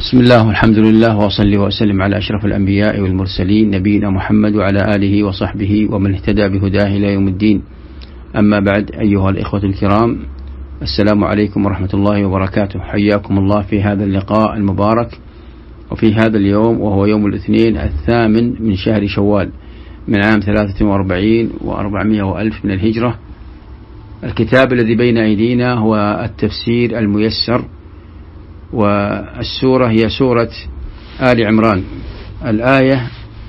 بسم الله والحمد لله وأصلي وأسلم على أشرف الأنبياء والمرسلين نبينا محمد وعلى آله وصحبه ومن اهتدى بهداه إلى يوم الدين. أما بعد، أيها الإخوة الكرام، السلام عليكم ورحمة الله وبركاته. حياكم الله في هذا اللقاء المبارك وفي هذا اليوم، وهو يوم الاثنين 8 من شهر شوال من عام 43 و400 وألف من الهجرة. الكتاب الذي بين أيدينا هو التفسير الميسر، والسورة هي سورة آل عمران، الآية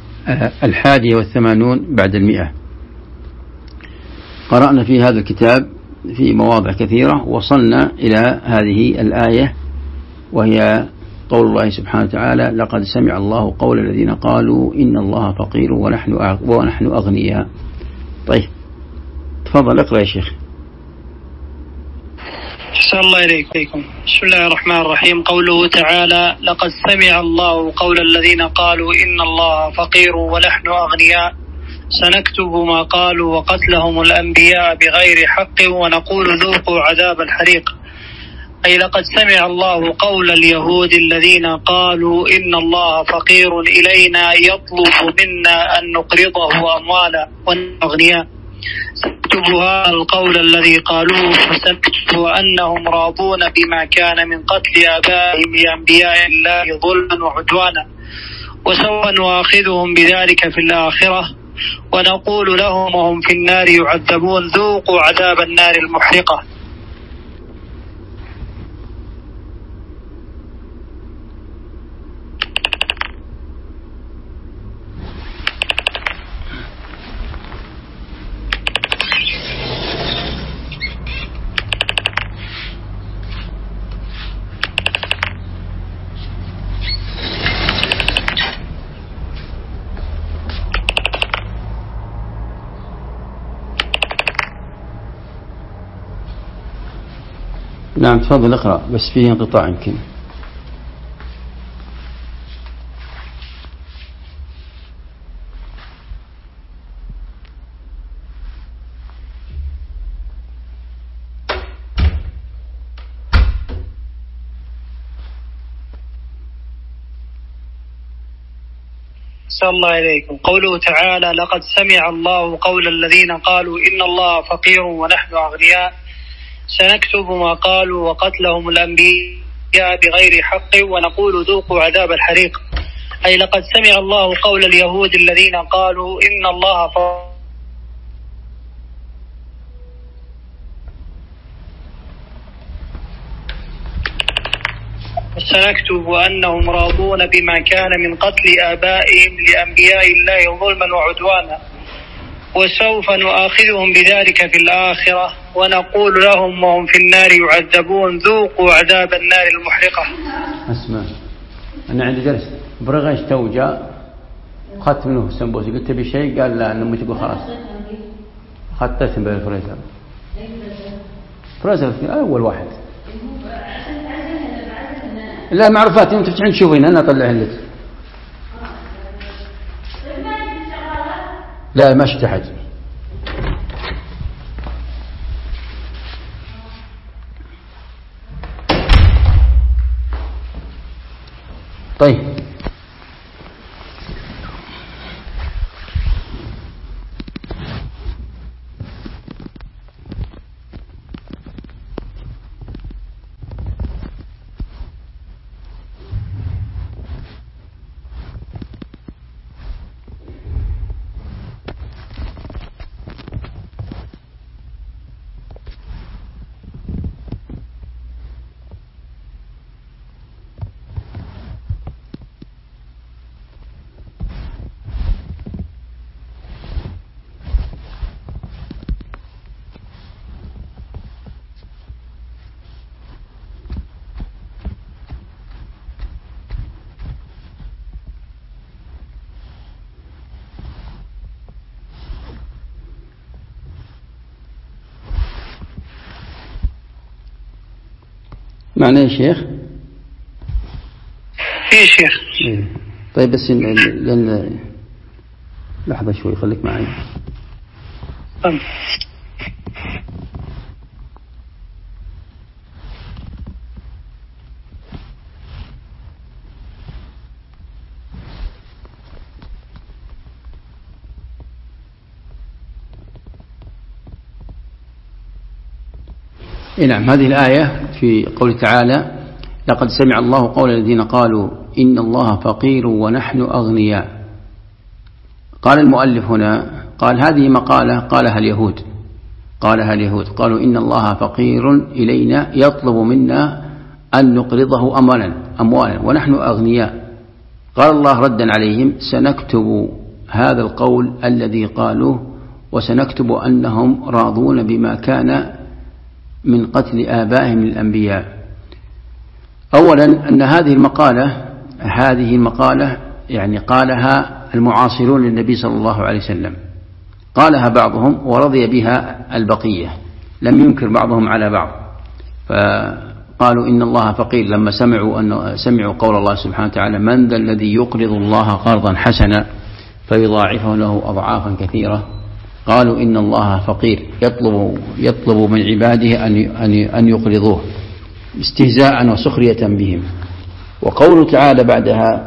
81 بعد 100. قرأنا في هذا الكتاب في مواضع كثيرة، وصلنا إلى هذه الآية وهي قول الله سبحانه وتعالى: لقد سمع الله قول الذين قالوا إن الله فقير ونحن أغنياء. طيب، تفضل اقرأ يا شيخ. أحسن الله إليكم. بسم الله الرحمن الرحيم. قوله تعالى: لقد سمع الله قول الذين قالوا إن الله فقير ونحن أغنياء سنكتب ما قالوا وقتلهم الأنبياء بغير حق ونقول ذوقوا عذاب الحريق. أي لقد سمع الله قول اليهود الذين قالوا إن الله فقير إلينا يطلب منا أن نقرضه أموالا ونحن أغنياء. سنكتب هذا القول الذي قالوه، فسنكتب أنهم راضون بما كان من قتل آبائهم لأنبياء الله ظلما وعدوانا، وسوف نؤاخذهم بذلك في الآخرة، ونقول لهم وهم في النار يعذبون ذوقوا عذاب النار المحرقة. نعم، تفضل اقرأ، بس فيه انقطاع يمكن. أحسن الله إليكم. قوله تعالى: لقد سمع الله قول الذين قالوا إن الله فقير ونحن أغنياء سنكتب ما قالوا وقتلهم الأنبياء بغير حق ونقول ذوقوا عذاب الحريق. أي لقد سمع الله قول اليهود الذين قالوا إن الله سنكتب أنهم راضون بما كان من قتل آبائهم لأنبياء الله ظلما وعدوانا، وسوف نؤاخذهم بذلك في الآخرة، ونقول لهم وهم في النار يعذبون ذوقوا عذاب النار المحرقة. اسمع، أنا عندي درس برغش تو جاء، أخذت منه السمبوسي، قلت تبي شيء؟ قال لا، أنه تقول خلاص. أخذت بالفريزر. فريزر أول واحد. لا معروفات، أنت تفتحين تشوفين، أنا أطلعهن لك. لا ما اشتحت. طيب، معنى يا شيخ؟ يا شيخ. طيب، بس لأن لحظة شوي، خليك معي. نعم، هذه الآية في قوله تعالى: لقد سمع الله قول الذين قالوا إن الله فقير ونحن أغنياء. قال المؤلف هنا، قال هذه مقالة قالها اليهود، قالوا إن الله فقير إلينا يطلب منا أن نقرضه أموالا ونحن أغنياء. قال الله ردا عليهم: سنكتب هذا القول الذي قالوه وسنكتب أنهم راضون بما كان من قتل آبائهم الأنبياء. أولا أن هذه المقالة يعني قالها المعاصرون للنبي صلى الله عليه وسلم، قالها بعضهم ورضي بها البقية، لم ينكر بعضهم على بعض. فقالوا إن الله فقير لما سمعوا قول الله سبحانه وتعالى: من ذا الذي يقرض الله قرضا حسنا فيضاعفه له أضعافا كثيرة. قالوا إن الله فقير يطلب من عباده أن يقرضوه استهزاء وسخرية بهم. وقوله تعالى بعدها: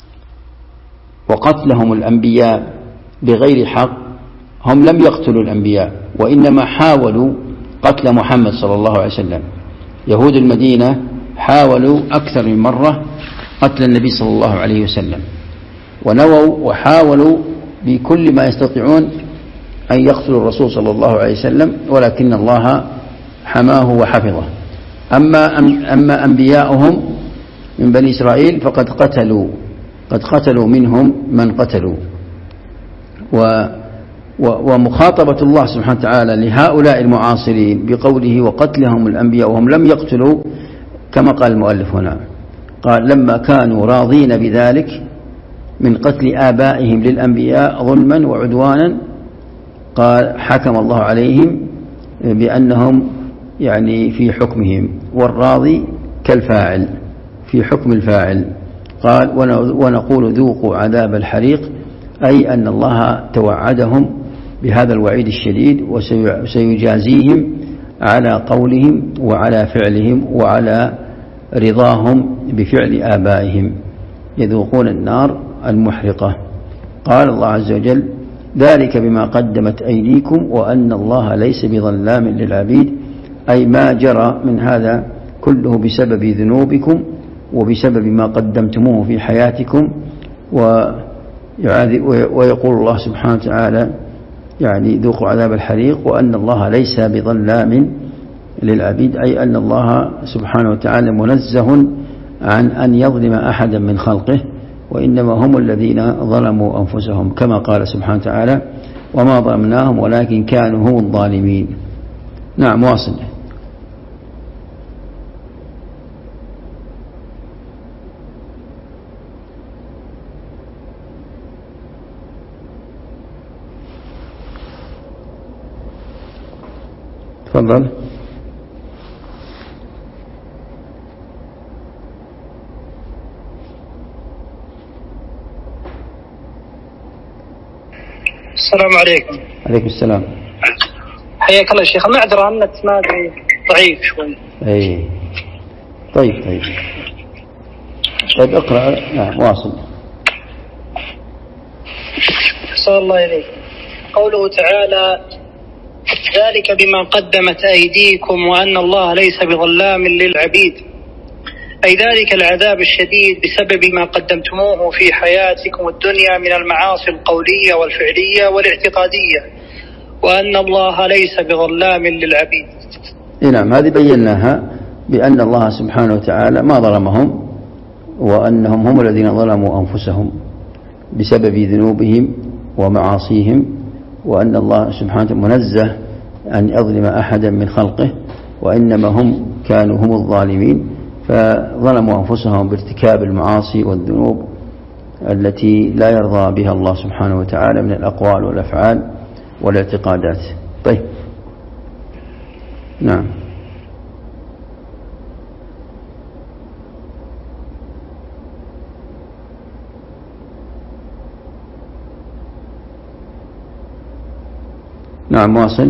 وقتلهم الأنبياء بغير حق، هم لم يقتلوا الأنبياء وإنما حاولوا قتل محمد صلى الله عليه وسلم. يهود المدينة حاولوا أكثر من مرة قتل النبي صلى الله عليه وسلم، ونووا وحاولوا بكل ما يستطيعون أن يقتلوا الرسول صلى الله عليه وسلم، ولكن الله حماه وحفظه. أما أنبياؤهم من بني إسرائيل فقد قتلوا منهم من قتلوا. ومخاطبة الله سبحانه وتعالى لهؤلاء المعاصرين بقوله: وقتلهم الأنبياء وهم لم يقتلوا، كما قال المؤلف هنا، قال: لما كانوا راضين بذلك من قتل آبائهم للأنبياء ظلما وعدوانا، قال حكم الله عليهم بأنهم يعني في حكمهم، والراضي كالفاعل في حكم الفاعل. قال: ونقول ذوقوا عذاب الحريق، أي أن الله توعدهم بهذا الوعيد الشديد وسيجازيهم على قولهم وعلى فعلهم وعلى رضاهم بفعل آبائهم، يذوقون النار المحرقة. قال الله عز وجل: ذلك بما قدمت أيديكم وأن الله ليس بظلام للعبيد، أي ما جرى من هذا كله بسبب ذنوبكم وبسبب ما قدمتموه في حياتكم. ويقول الله سبحانه وتعالى يعني ذوقوا عذاب الحريق وأن الله ليس بظلام للعبيد، أي أن الله سبحانه وتعالى منزه عن أن يظلم أحدا من خلقه، وإنما هم الذين ظلموا أنفسهم، كما قال سبحانه وتعالى: وما ظلمناهم ولكن كانوا هم الظالمين. نعم، واصل. تفضل. السلام عليكم. عليكم السلام. حياك الله شيخ، المعذرة النت ما أدري ضعيف شوي. أي طيب اقرأ. نعم، واصل. أحسن الله إليك. قوله تعالى: ذلك بما قدمت أيديكم وأن الله ليس بظلام للعبيد، أي ذلك العذاب الشديد بسبب ما قدمتموه في حياتكم الدنيا من المعاصي القولية والفعلية والاعتقادية، وأن الله ليس بظلام للعبيد. نعم، هذه بيناها بأن الله سبحانه وتعالى ما ظلمهم، وأنهم هم الذين ظلموا أنفسهم بسبب ذنوبهم ومعاصيهم، وأن الله سبحانه وتعالى منزه أن يظلم أحدا من خلقه، وإنما هم كانوا هم الظالمين، فظلموا أنفسهم بارتكاب المعاصي والذنوب التي لا يرضى بها الله سبحانه وتعالى من الأقوال والأفعال والاعتقادات. طيب، نعم. نعم، واصل.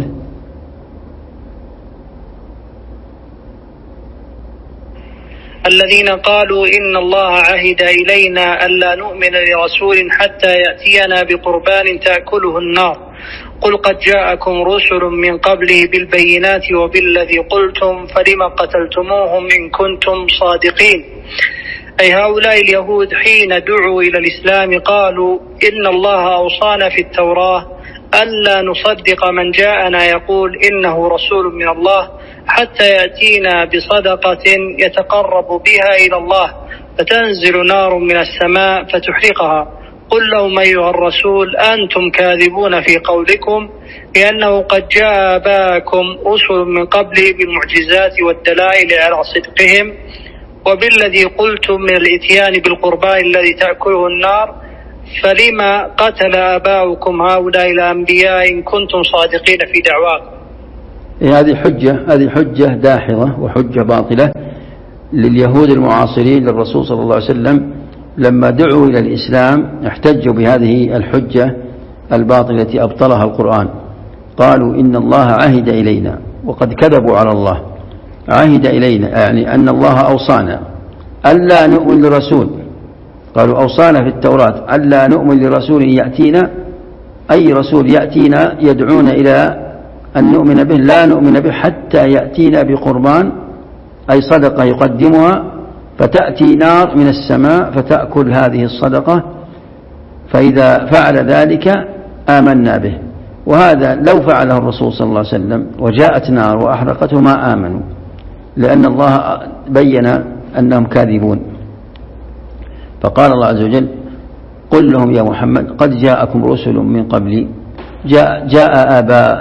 الذين قالوا إن الله عهد إلينا ألا نؤمن لرسول حتى يأتينا بقربان تأكله النار قل قد جاءكم رسل من قبله بالبينات وبالذي قلتم فلم قتلتموهم إن كنتم صادقين. أي هؤلاء اليهود حين دعوا إلى الإسلام قالوا إن الله أوصانا في التوراة ألا نصدق من جاءنا يقول إنه رسول من الله حتى يأتينا بصدقة يتقرب بها إلى الله فتنزل نار من السماء فتحرقها. قل لهم أيها الرسول أنتم كاذبون في قولكم لأنه قد جاء آباءكم رسل من قبل بالمعجزات والدلائل على صدقهم وبالذي قلتم من الإتيان بالقربان الذي تأكله النار فلما قتل آباؤكم هؤلاء الأنبياء إن كنتم صادقين في دعواكم. هذه حجة داحضة وحجة باطلة لليهود المعاصرين للرسول صلى الله عليه وسلم. لما دعوا إلى الإسلام احتجوا بهذه الحجة الباطلة التي أبطلها القرآن. قالوا إن الله عهد إلينا، وقد كذبوا على الله. عهد إلينا يعني أن الله أوصانا ألا نؤمن لرسول. قالوا أوصانا في التوراة ألا نؤمن لرسول يأتينا، أي رسول يأتينا يدعون إلى أن نؤمن به لا نؤمن به حتى يأتينا بقربان، أي صدقة يقدمها فتأتي نار من السماء فتأكل هذه الصدقة، فإذا فعل ذلك آمنا به. وهذا لو فعله الرسول صلى الله عليه وسلم وجاءت نار وأحرقته ما آمنوا، لأن الله بين أنهم كاذبون. فقال الله عز وجل قل لهم يا محمد قد جاءكم رسل من قبلي جاء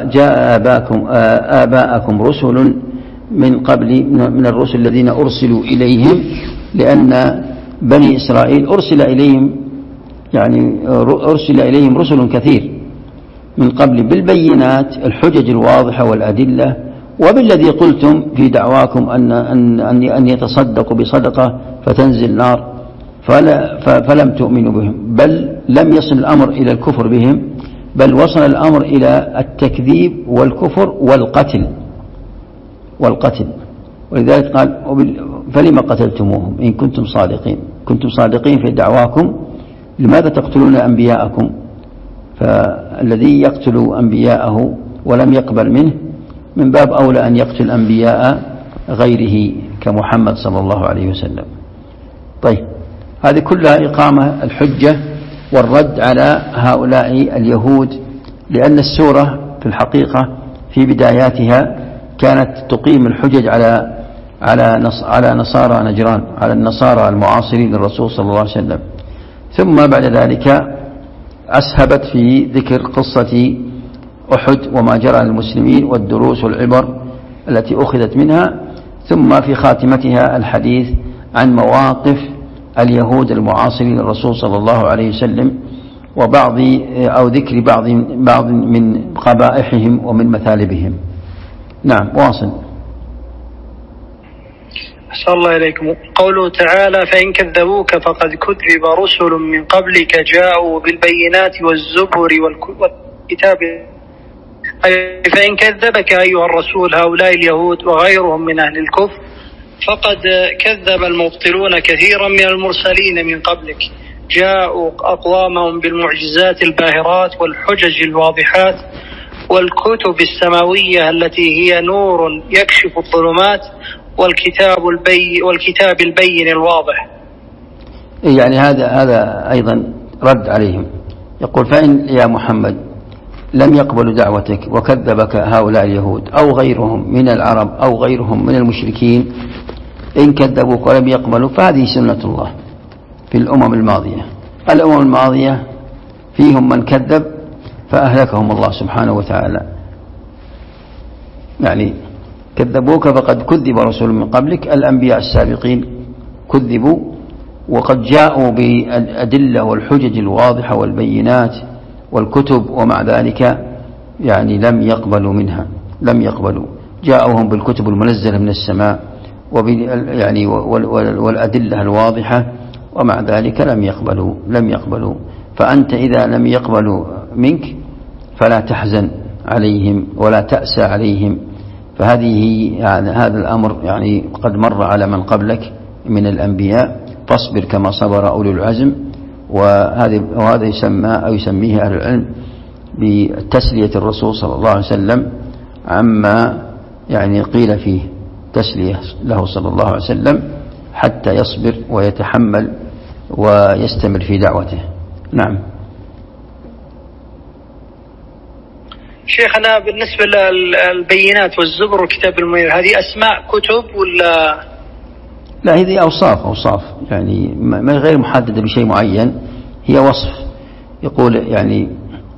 آباءكم رسل من قبل من الرسل الذين أرسلوا إليهم، لأن بني إسرائيل أرسل إليهم رسل كثير من قبل بالبينات الحجج الواضحة والأدلة، وبالذي قلتم في دعواكم أن يتصدقوا بصدقة فتنزل نار فلم تؤمنوا بهم، بل لم يصل الأمر إلى الكفر بهم، بل وصل الأمر إلى التكذيب والكفر والقتل. ولذلك قال فلما قتلتموهم إن كنتم صادقين. كنتم صادقين في دعواكم لماذا تقتلون أنبياءكم؟ فالذي يقتل أنبياءه ولم يقبل منه من باب أولى أن يقتل أنبياء غيره كمحمد صلى الله عليه وسلم. طيب، هذه كلها إقامة الحجة والرد على هؤلاء اليهود، لأن السورة في الحقيقة في بداياتها كانت تقيم الحجج على نصارى نجران، على النصارى المعاصرين للرسول صلى الله عليه وسلم. ثم بعد ذلك أسهبت في ذكر قصة أحد وما جرى للمسلمين والدروس والعبر التي أخذت منها، ثم في خاتمتها الحديث عن مواقف اليهود المعاصرين للرسول صلى الله عليه وسلم أو ذكر بعض من قبائحهم ومن مثالبهم. نعم، واصل. أحسن الله إليكم. قوله تعالى فإن كذبوك فقد كذب رسل من قبلك جاءوا بالبينات والزبر والكتاب. فإن كذبك أيها الرسول هؤلاء اليهود وغيرهم من أهل الكفر فقد كذب المبطلون كثيرا من المرسلين من قبلك، جاءوا أقوامهم بالمعجزات الباهرات والحجج الواضحات والكتب السماوية التي هي نور يكشف الظلمات والكتاب البين الواضح. يعني هذا أيضا رد عليهم. يقول فإن يا محمد لم يقبلوا دعوتك وكذبك هؤلاء اليهود أو غيرهم من العرب أو غيرهم من المشركين، إن كذبوك ولم يقبلوا فهذه سنة الله في الأمم الماضية. الأمم الماضية فيهم من كذب فأهلكهم الله سبحانه وتعالى. يعني كذبوك فقد كذب رسول من قبلك، الأنبياء السابقين كذبوا وقد جاءوا بالأدلة والحجج الواضحة والبينات والكتب، ومع ذلك يعني لم يقبلوا منها، لم يقبلوا. جاءوهم بالكتب المنزلة من السماء يعني والأدلة الواضحة، ومع ذلك لم يقبلوا. فأنت إذا لم يقبلوا منك فلا تحزن عليهم ولا تأسى عليهم، هذا الأمر يعني قد مر على من قبلك من الأنبياء، فاصبر كما صبر أولو العزم. وهذا يسميه أهل العلم بتسلية الرسول صلى الله عليه وسلم عما يعني قيل فيه، تسلية له صلى الله عليه وسلم حتى يصبر ويتحمل ويستمر في دعوته. نعم. شيخنا بالنسبة للبينات والزبر والكتاب المنير، هذه أسماء كتب ولا؟ لا، هذه أوصاف يعني ما غير محددة بشيء معين، هي وصف. يقول يعني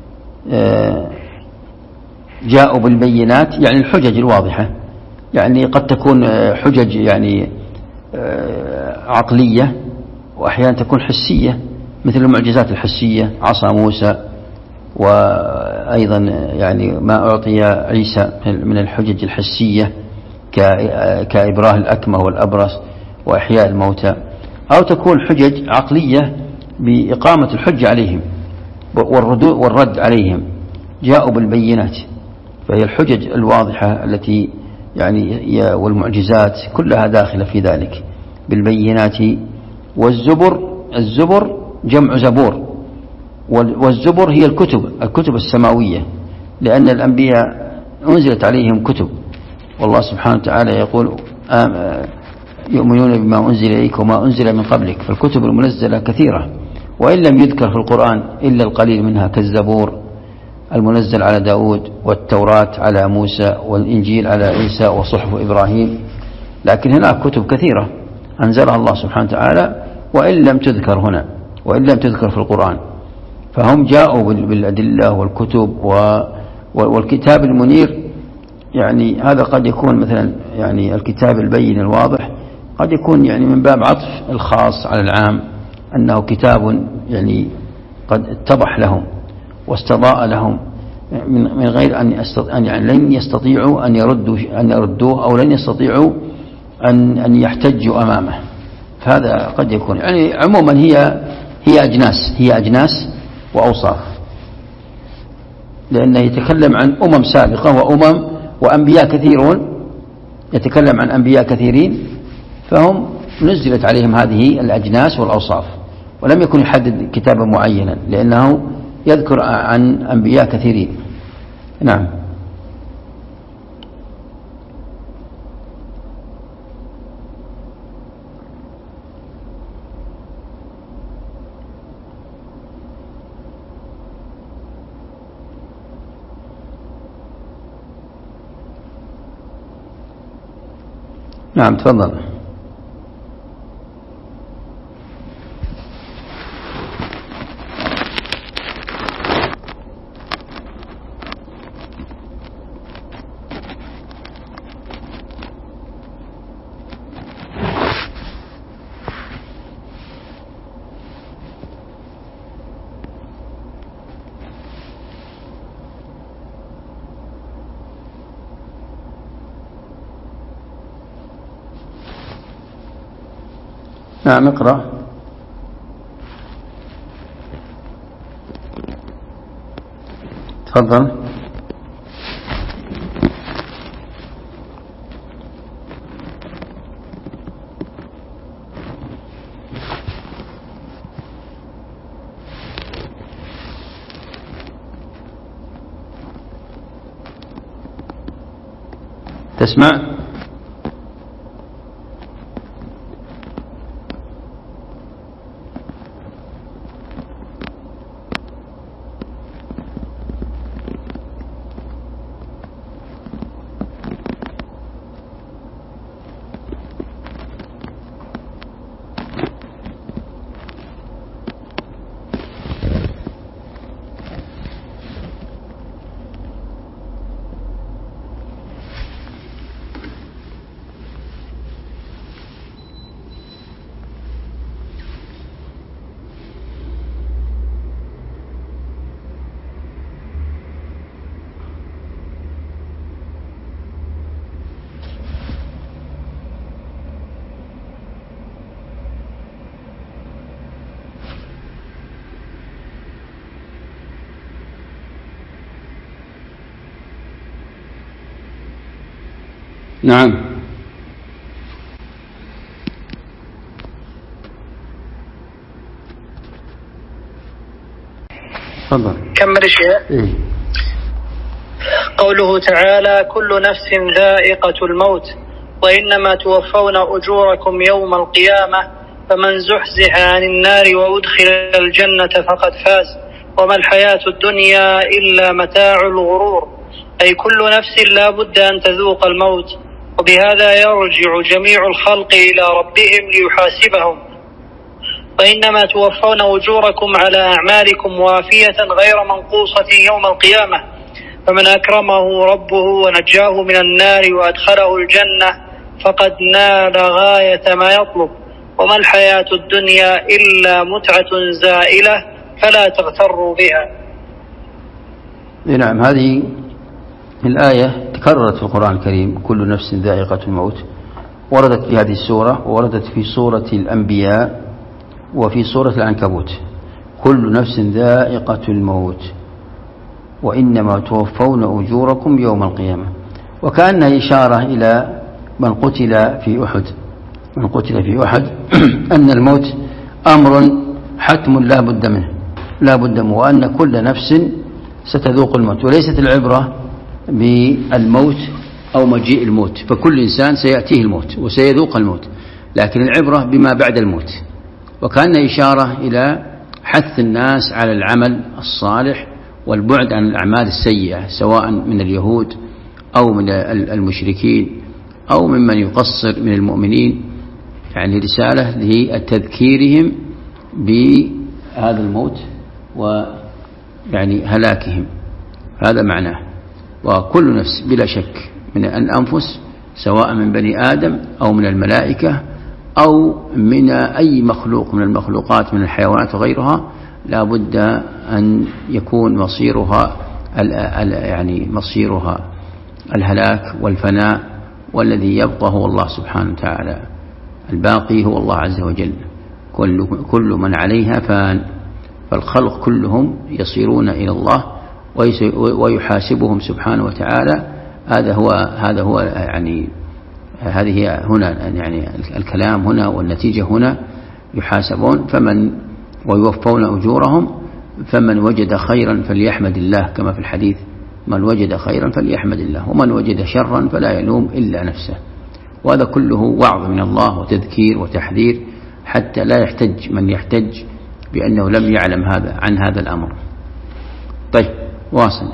جاءوا بالبينات يعني الحجج الواضحة، يعني قد تكون حجج يعني عقلية، وأحيانا تكون حسية مثل المعجزات الحسية، عصا موسى، وأيضا يعني ما أعطي عيسى من الحجج الحسية كإبراه الأكمه والأبرص وإحياء الموتى، أو تكون حجج عقلية بإقامة الحجة عليهم والرد عليهم. جاءوا بالبينات، فهي الحجج الواضحة التي يعني والمعجزات كلها داخلة في ذلك بالبينات. الزبر جمع زبور، والزبر هي الكتب السماوية، لأن الأنبياء أنزلت عليهم كتب، والله سبحانه وتعالى يقول يؤمنون بما أنزل إليك وما أنزل من قبلك، فالكتب المنزلة كثيرة، وإن لم يذكر في القرآن إلا القليل منها، كالزبور المنزل على داود، والتوراة على موسى، والإنجيل على عيسى، وصحف إبراهيم. لكن هناك كتب كثيرة أنزلها الله سبحانه وتعالى وإن لم تذكر هنا، وإن لم تذكر في القرآن، فهم جاءوا بالأدلة والكتب والكتاب المنير. يعني هذا قد يكون مثلا يعني الكتاب البين الواضح، قد يكون يعني من باب عطف الخاص على العام، أنه كتاب يعني قد اتضح لهم واستضاء لهم من غير أن يعني لن يستطيعوا أن يردوه أو لن يستطيعوا أن يحتجوا أمامه. فهذا قد يكون يعني عموما هي أجناس وأوصاف، لأنه يتكلم عن أمم سابقة وأنبياء كثيرون، يتكلم عن أنبياء كثيرين، فهم نزلت عليهم هذه الأجناس والأوصاف، ولم يكن يحدد كتابا معينا لأنه يذكر عن أنبياء كثيرين. نعم. نعم تفضل. نعم اقرأ. تفضل. تسمع؟ نعم. تفضل. كمل يا شيخ. قوله تعالى كل نفس ذائقة الموت وإنما توفون أجوركم يوم القيامة فمن زحزح عن النار وأدخل الجنة فقد فاز وما الحياة الدنيا إلا متاع الغرور، أي كل نفس لا بد أن تذوق الموت، وبهذا يرجع جميع الخلق إلى ربهم ليحاسبهم. وإنما توفون أجوركم على أعمالكم وافية غير منقوصة يوم القيامة، فمن أكرمه ربه ونجاه من النار وأدخله الجنة فقد نال غاية ما يطلب، وما الحياة الدنيا إلا متعة زائلة فلا تغتروا بها. نعم، هذه الآية تكررت في القرآن الكريم، كل نفس ذائقة الموت، وردت في هذه السورة ووردت في سورة الأنبياء وفي سورة العنكبوت، كل نفس ذائقة الموت وإنما توفون أجوركم يوم القيامة، وكأنها إشارة إلى من قتل في أحد أن الموت أمر حتم لا بد منه، وأن كل نفس ستذوق الموت، وليست العبرة بالموت أو مجيء الموت، فكل إنسان سيأتيه الموت وسيذوق الموت، لكن العبرة بما بعد الموت، وكان إشارة إلى حث الناس على العمل الصالح والبعد عن الأعمال السيئة، سواء من اليهود أو من المشركين أو ممن يقصر من المؤمنين، يعني رسالة لتذكيرهم بهذا الموت ويعني هلاكهم، هذا معناه. وكل نفس بلا شك من الأنفس، سواء من بني آدم أو من الملائكة أو من أي مخلوق من المخلوقات من الحيوانات وغيرها، لا بد أن يكون مصيرها الهلاك والفناء، والذي يبقى هو الله سبحانه وتعالى، الباقي هو الله عز وجل. كل من عليها فان، فالخلق كلهم يصيرون إلى الله ويحاسبهم سبحانه وتعالى. هذه هنا يعني الكلام هنا والنتيجة هنا، يحاسبون ويوفون أجورهم، فمن وجد خيرا فليحمد الله، كما في الحديث من وجد خيرا فليحمد الله، ومن وجد شرا فلا يلوم إلا نفسه. وهذا كله وعظ من الله وتذكير وتحذير، حتى لا يحتج من يحتج بأنه لم يعلم عن هذا الأمر. طيب، واصل.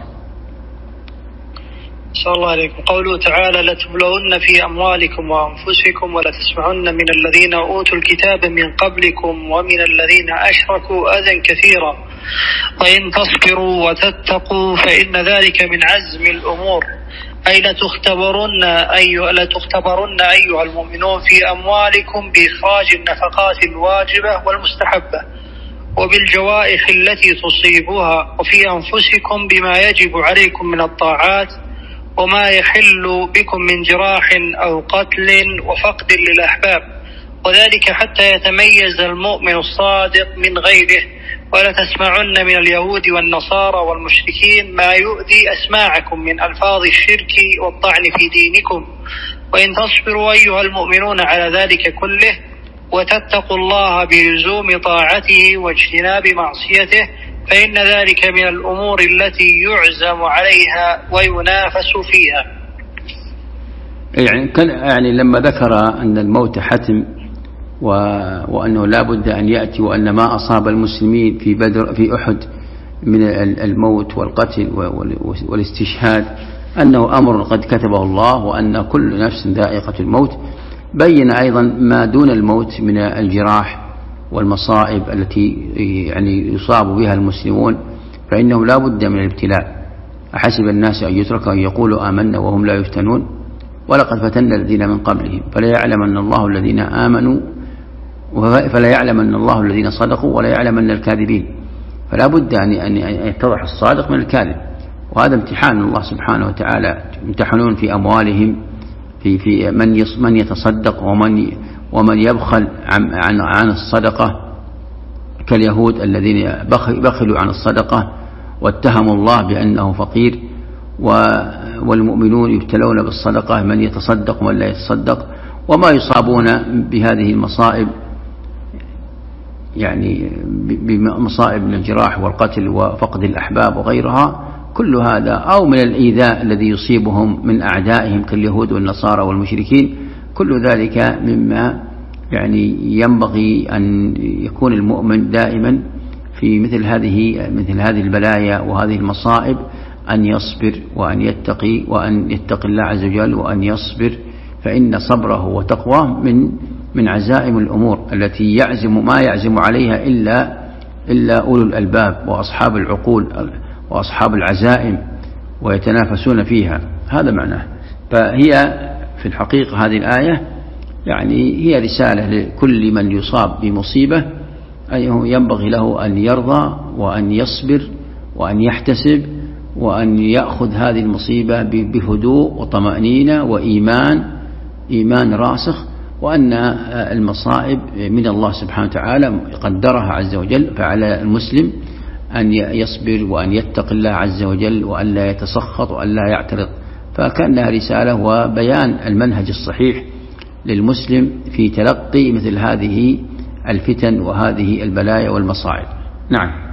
صلى الله عليكم. قوله تعالى لتبلغن في أموالكم وأنفسكم ولتسمعن من الذين أوتوا الكتاب من قبلكم ومن الذين أشركوا أذى كثيرا وإن تصبروا وتتقوا فإن ذلك من عزم الأمور، أي لتختبرن أيها المؤمنون في أموالكم بإخراج النفقات الواجبة والمستحبة وبالجوائح التي تصيبها، وفي أنفسكم بما يجب عليكم من الطاعات وما يحل بكم من جراح أو قتل وفقد للأحباب، وذلك حتى يتميز المؤمن الصادق من غيره. ولا تسمعن من اليهود والنصارى والمشركين ما يؤذي أسماعكم من ألفاظ الشرك والطعن في دينكم، وإن تصبروا أيها المؤمنون على ذلك كله وتتقوا الله بلزوم طاعته واجتناب معصيته فإن ذلك من الأمور التي يعزم عليها وينافس فيها. يعني لما ذكر أن الموت حتم وأنه لا بد أن يأتي، وأن ما أصاب المسلمين في بدر في أحد من الموت والقتل والاستشهاد أنه أمر قد كتبه الله، وأن كل نفس ذائقة الموت، بين أيضا ما دون الموت من الجراح والمصائب التي يعني يصاب بها المسلمون، فإنه لا بد من الابتلاء. أحسب الناس أن يتركوا أن يقولوا آمنا وهم لا يفتنون ولقد فتنا الذين من قبلهم فلا يعلمن الله الذين آمنوا فلا يعلمن الله الذين صدقوا ولا يعلمن الكاذبين. فلا بد أن يتضح الصادق من الكاذب، وهذا امتحان الله سبحانه وتعالى. يمتحنون في أموالهم، في من يتصدق ومن يبخل عن الصدقة، كاليهود الذين بخلوا عن الصدقة واتهموا الله بأنه فقير، والمؤمنون يبتلون بالصدقة، من يتصدق ومن لا يتصدق، وما يصابون بهذه المصائب، يعني بمصائب من الجراح والقتل وفقد الأحباب وغيرها، كل هذا أو من الإيذاء الذي يصيبهم من أعدائهم كاليهود والنصارى والمشركين، كل ذلك مما يعني ينبغي أن يكون المؤمن دائما في مثل هذه البلايا وهذه المصائب أن يصبر وأن يتقي الله عز وجل وأن يصبر، فإن صبره وتقواه من عزائم الأمور التي ما يعزم عليها إلا أولو الألباب وأصحاب العقول وأصحاب العزائم ويتنافسون فيها. هذا معناه. فهي في الحقيقة هذه الآية يعني هي رسالة لكل من يصاب بمصيبة أنه ينبغي له أن يرضى وأن يصبر وأن يحتسب وأن يأخذ هذه المصيبة بهدوء وطمأنينة وإيمان راسخ، وأن المصائب من الله سبحانه وتعالى قدرها عز وجل، فعلى المسلم أن يصبر وأن يتقي الله عز وجل وأن لا يتسخط وأن لا يعترض. فكأنها رسالة وبيان المنهج الصحيح للمسلم في تلقي مثل هذه الفتن وهذه البلايا والمصائب. نعم.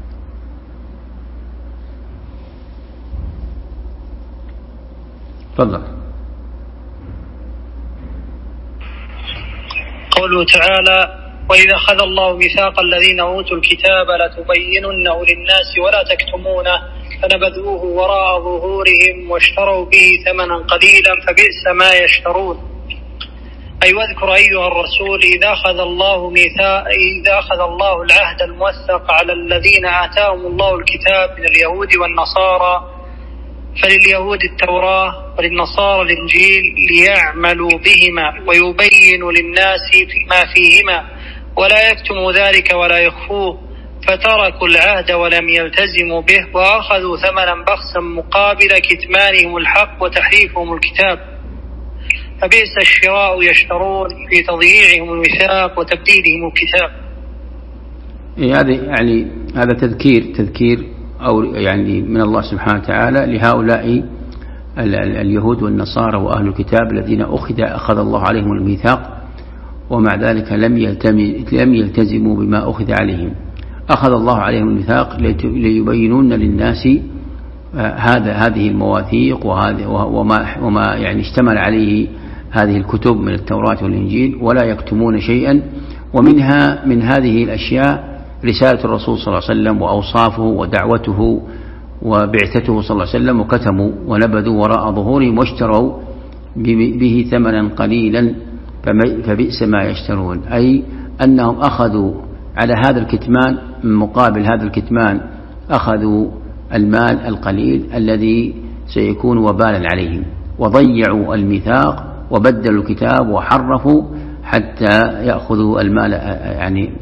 تفضل. قوله تعالى: وإذا أخذ الله ميثاق الذين أوتوا الكتاب لتبيننه للناس ولا تكتمونه فنبذوه وراء ظهورهم واشتروا به ثمنا قليلا فبئس ما يشترون. أي واذكر أيها الرسول إذا أخذ الله العهد الموثق على الذين آتاهم الله الكتاب من اليهود والنصارى، فلليهود التوراة وللنصارى الإنجيل ليعملوا بهما ويبينوا للناس ما فيهما ولا يكتموا ذلك ولا يخفوه، فتركوا العهد ولم يلتزموا به وأخذوا ثمنا بخسا مقابل كتمانهم الحق وتحريفهم الكتاب، فبئس الشراء يشترون في تضييعهم الميثاق وتبديلهم الكتاب. هذا تذكير أو يعني من الله سبحانه وتعالى لهؤلاء اليهود والنصارى وأهل الكتاب الذين أخذ الله عليهم الميثاق ومع ذلك لم يلتزموا بما أخذ عليهم. أخذ الله عليهم الميثاق ليبينون للناس هذه المواثيق وما يعني اشتمل عليه هذه الكتب من التوراة والإنجيل، ولا يكتمون شيئا. ومنها من هذه الأشياء رسالة الرسول صلى الله عليه وسلم وأوصافه ودعوته وبعثته صلى الله عليه وسلم، وكتموا ونبذوا وراء ظهورهم واشتروا به ثمنا قليلا فبئس ما يشترون. أي أنهم أخذوا على هذا الكتمان من مقابل هذا الكتمان أخذوا المال القليل الذي سيكون وبالا عليهم، وضيعوا الميثاق وبدلوا الكتاب وحرفوا حتى يأخذوا المال، يعني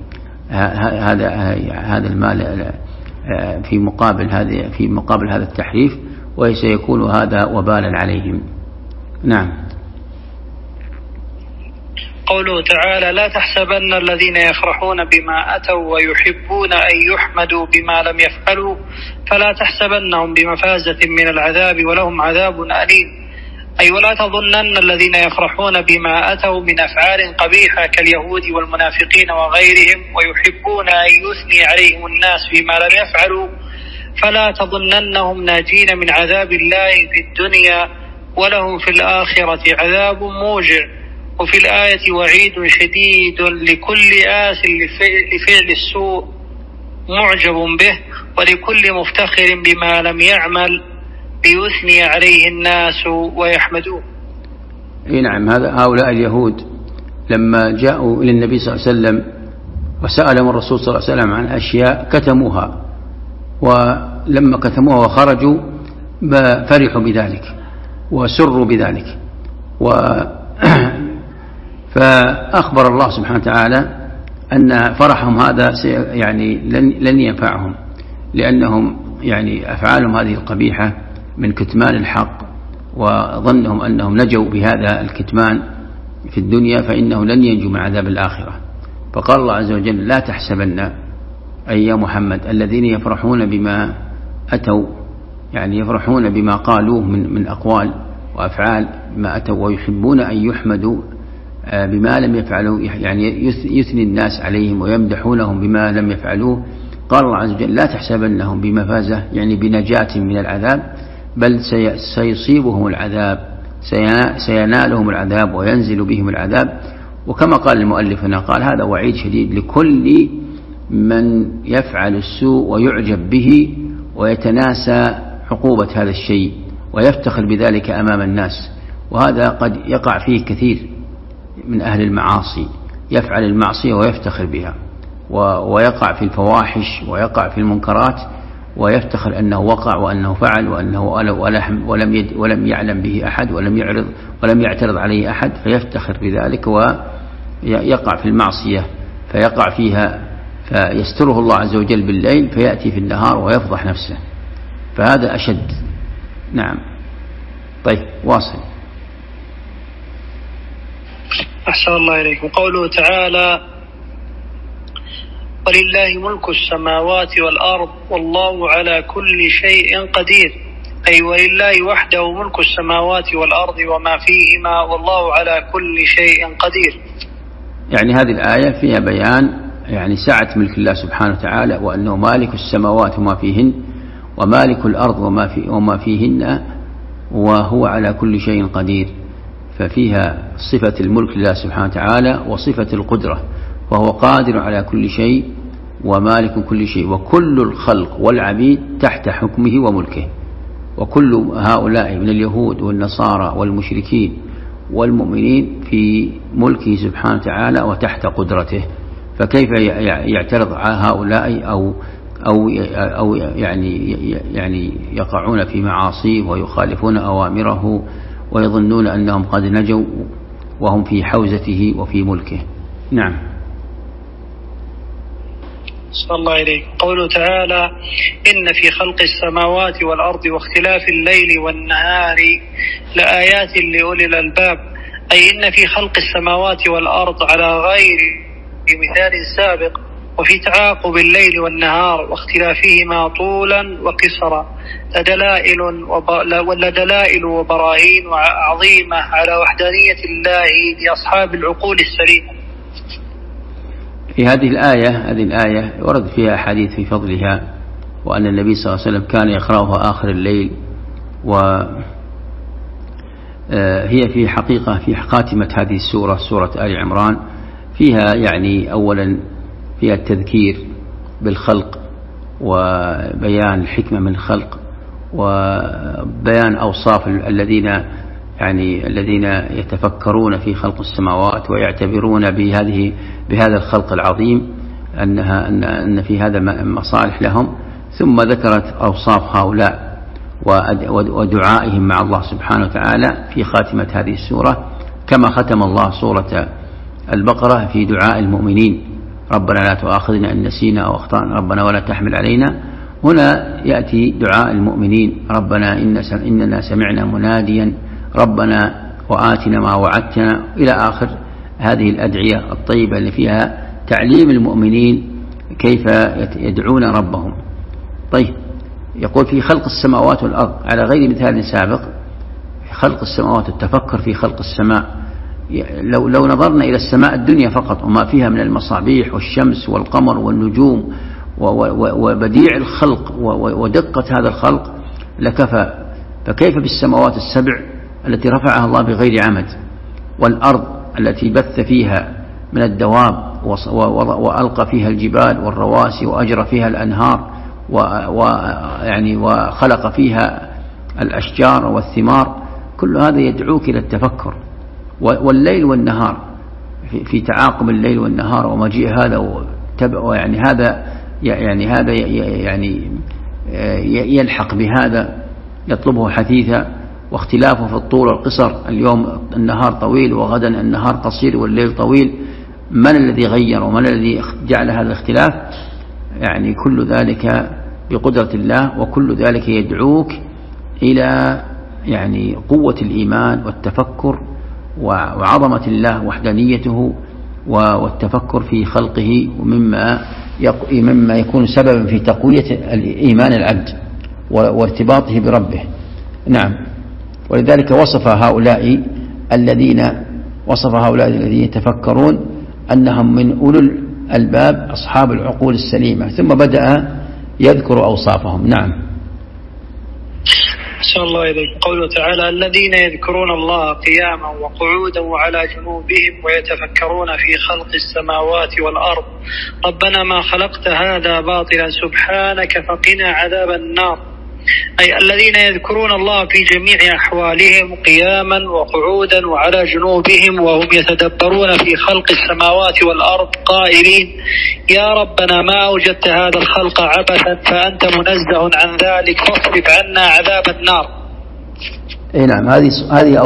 هذا المال في مقابل هذا التحريف، وسيكون هذا وبالا عليهم. نعم. قوله تعالى: لا تحسبن الذين يفرحون بما أتوا ويحبون أن يحمدوا بما لم يفعلوا فلا تحسبنهم بمفازة من العذاب ولهم عذاب أليم. أي ولا تظنن الذين يفرحون بما أتوا من أفعال قبيحة كاليهود والمنافقين وغيرهم ويحبون أن يثني عليهم الناس بما لم يفعلوا فلا تظننهم ناجين من عذاب الله في الدنيا ولهم في الآخرة عذاب موجع. وفي الآية وعيد شديد لكل آس لفعل السوء معجب به ولكل مفتخر بما لم يعمل ليثني عليه الناس ويحمدوه. نعم. هؤلاء اليهود لما جاءوا إلى النبي صلى الله عليه وسلم وسألهم الرسول صلى الله عليه وسلم عن أشياء كتموها، ولما كتموها وخرجوا فرحوا بذلك وسروا بذلك، فأخبر الله سبحانه وتعالى أن فرحهم هذا يعني لن ينفعهم، لأنهم يعني أفعالهم هذه القبيحة من كتمان الحق وظنهم أنهم نجوا بهذا الكتمان في الدنيا فإنه لن ينجوا من عذاب الآخرة. فقال الله عز وجل: لا تحسبن أي يا محمد الذين يفرحون بما أتوا، يعني يفرحون بما قالوه من أقوال وأفعال ما أتوا، ويحبون أن يحمدوا بما لم يفعلوا، يعني يثني الناس عليهم ويمدحونهم بما لم يفعلوه قال الله عز وجل لا تحسبنهم بمفازة يعني بنجاة من العذاب، بل سيصيبهم العذاب، سينالهم العذاب وينزل بهم العذاب. وكما قال المؤلف هنا قال هذا وعيد شديد لكل من يفعل السوء ويعجب به ويتناسى عقوبة هذا الشيء ويفتخر بذلك أمام الناس. وهذا قد يقع فيه كثير من أهل المعاصي، يفعل المعصية ويفتخر بها، ويقع في الفواحش ويقع في المنكرات ويفتخر أنه وقع وأنه فعل وأنه ولم يعلم به أحد ولم يعترض عليه أحد، فيفتخر بذلك ويقع في المعصية فيقع فيها، فيستره الله عز وجل بالليل فيأتي في النهار ويفضح نفسه، فهذا أشد. نعم. طيب واصل. أحسن الله إليكم. قوله تعالى ولله ملك السماوات والأرض والله على كل شيء قدير، أي ولله وحده ملك السماوات والأرض وما فيهما والله على كل شيء قدير. يعني هذه الآية فيها بيان يعني سعة ملك الله سبحانه وتعالى، وأنه مالك السماوات وما فيهن ومالك الأرض وما فيهن وهو على كل شيء قدير، ففيها صفة الملك لله سبحانه وتعالى وصفة القدرة، وهو قادر على كل شيء ومالك كل شيء، وكل الخلق والعبيد تحت حكمه وملكه، وكل هؤلاء من اليهود والنصارى والمشركين والمؤمنين في ملكه سبحانه وتعالى وتحت قدرته، فكيف يعترض على هؤلاء أو يعني يقعون في معاصيه ويخالفون أوامره ويظنون أنهم قد نجوا وهم في حوزته وفي ملكه. نعم. صلى الله عليه. قوله تعالى إن في خلق السماوات والأرض واختلاف الليل والنهار لآيات لأولي الألباب، أي إن في خلق السماوات والأرض على غير مثال سابق، وفي تعاقب الليل والنهار واختلافهما طولا وقصرا دلائل وبراهين عظيمة على وحدانية الله لأصحاب العقول السليمة. في هذه الآية ورد فيها حديث في فضلها، وأن النبي صلى الله عليه وسلم كان يقرأها آخر الليل، وهي في حقيقة في خاتمة هذه السورة سورة آل عمران فيها يعني أولا فيها التذكير بالخلق وبيان الحكمة من الخلق وبيان أوصاف الذين يتفكرون في خلق السماوات ويعتبرون بهذا الخلق العظيم أن في هذا مصالح لهم، ثم ذكرت أوصاف هؤلاء ودعائهم مع الله سبحانه وتعالى في خاتمة هذه السورة، كما ختم الله سورة البقرة في دعاء المؤمنين ربنا لا تؤاخذنا إن نسينا أو أخطأنا ربنا ولا تحمل علينا. هنا يأتي دعاء المؤمنين ربنا إننا سمعنا مناديا ربنا وآتنا ما وعدتنا إلى آخر هذه الأدعية الطيبة اللي فيها تعليم المؤمنين كيف يدعون ربهم. طيب يقول في خلق السماوات والأرض على غير مثال سابق، في خلق السماوات التفكر في خلق السماء، لو نظرنا إلى السماء الدنيا فقط وما فيها من المصابيح والشمس والقمر والنجوم وبديع الخلق ودقة هذا الخلق لكفى، فكيف بالسماوات السبع التي رفعها الله بغير عمد، والأرض التي بث فيها من الدواب وألقى فيها الجبال والرواسي وأجرى فيها الأنهار وخلق فيها الأشجار والثمار، كل هذا يدعوك إلى التفكر. والليل والنهار في تعاقب الليل والنهار ومجيء هذا هذا يلحق بهذا يطلبه حثيثا، واختلافه في الطول والقصر، اليوم النهار طويل وغدا النهار قصير والليل طويل، من الذي غير ومن الذي جعل هذا الاختلاف؟ يعني كل ذلك بقدرة الله، وكل ذلك يدعوك إلى قوة الإيمان والتفكر وعظمة الله وحدانيته والتفكر في خلقه، ومما يكون سببا في تقوية الإيمان العبد وارتباطه بربه. نعم. ولذلك وصف هؤلاء الذين يتفكرون أنهم من الباب أصحاب العقول السليمة، ثم بدأ يذكر أوصافهم. نعم. أحسن الله إليك. قوله تعالى: الذين يذكرون الله قياما وقعودا وعلى جنوبهم ويتفكرون في خلق السماوات والأرض ربنا ما خلقت هذا باطلا سبحانك فقنا عذاب النار. أي الذين يذكرون الله في جميع أحوالهم قياما وقعودا وعلى جنوبهم وهم يتدبرون في خلق السماوات والأرض قائلين: يا ربنا ما أوجدت هذا الخلق عبثا فأنت منزه عن ذلك فاصرف عنا عذاب النار. نعم. هذه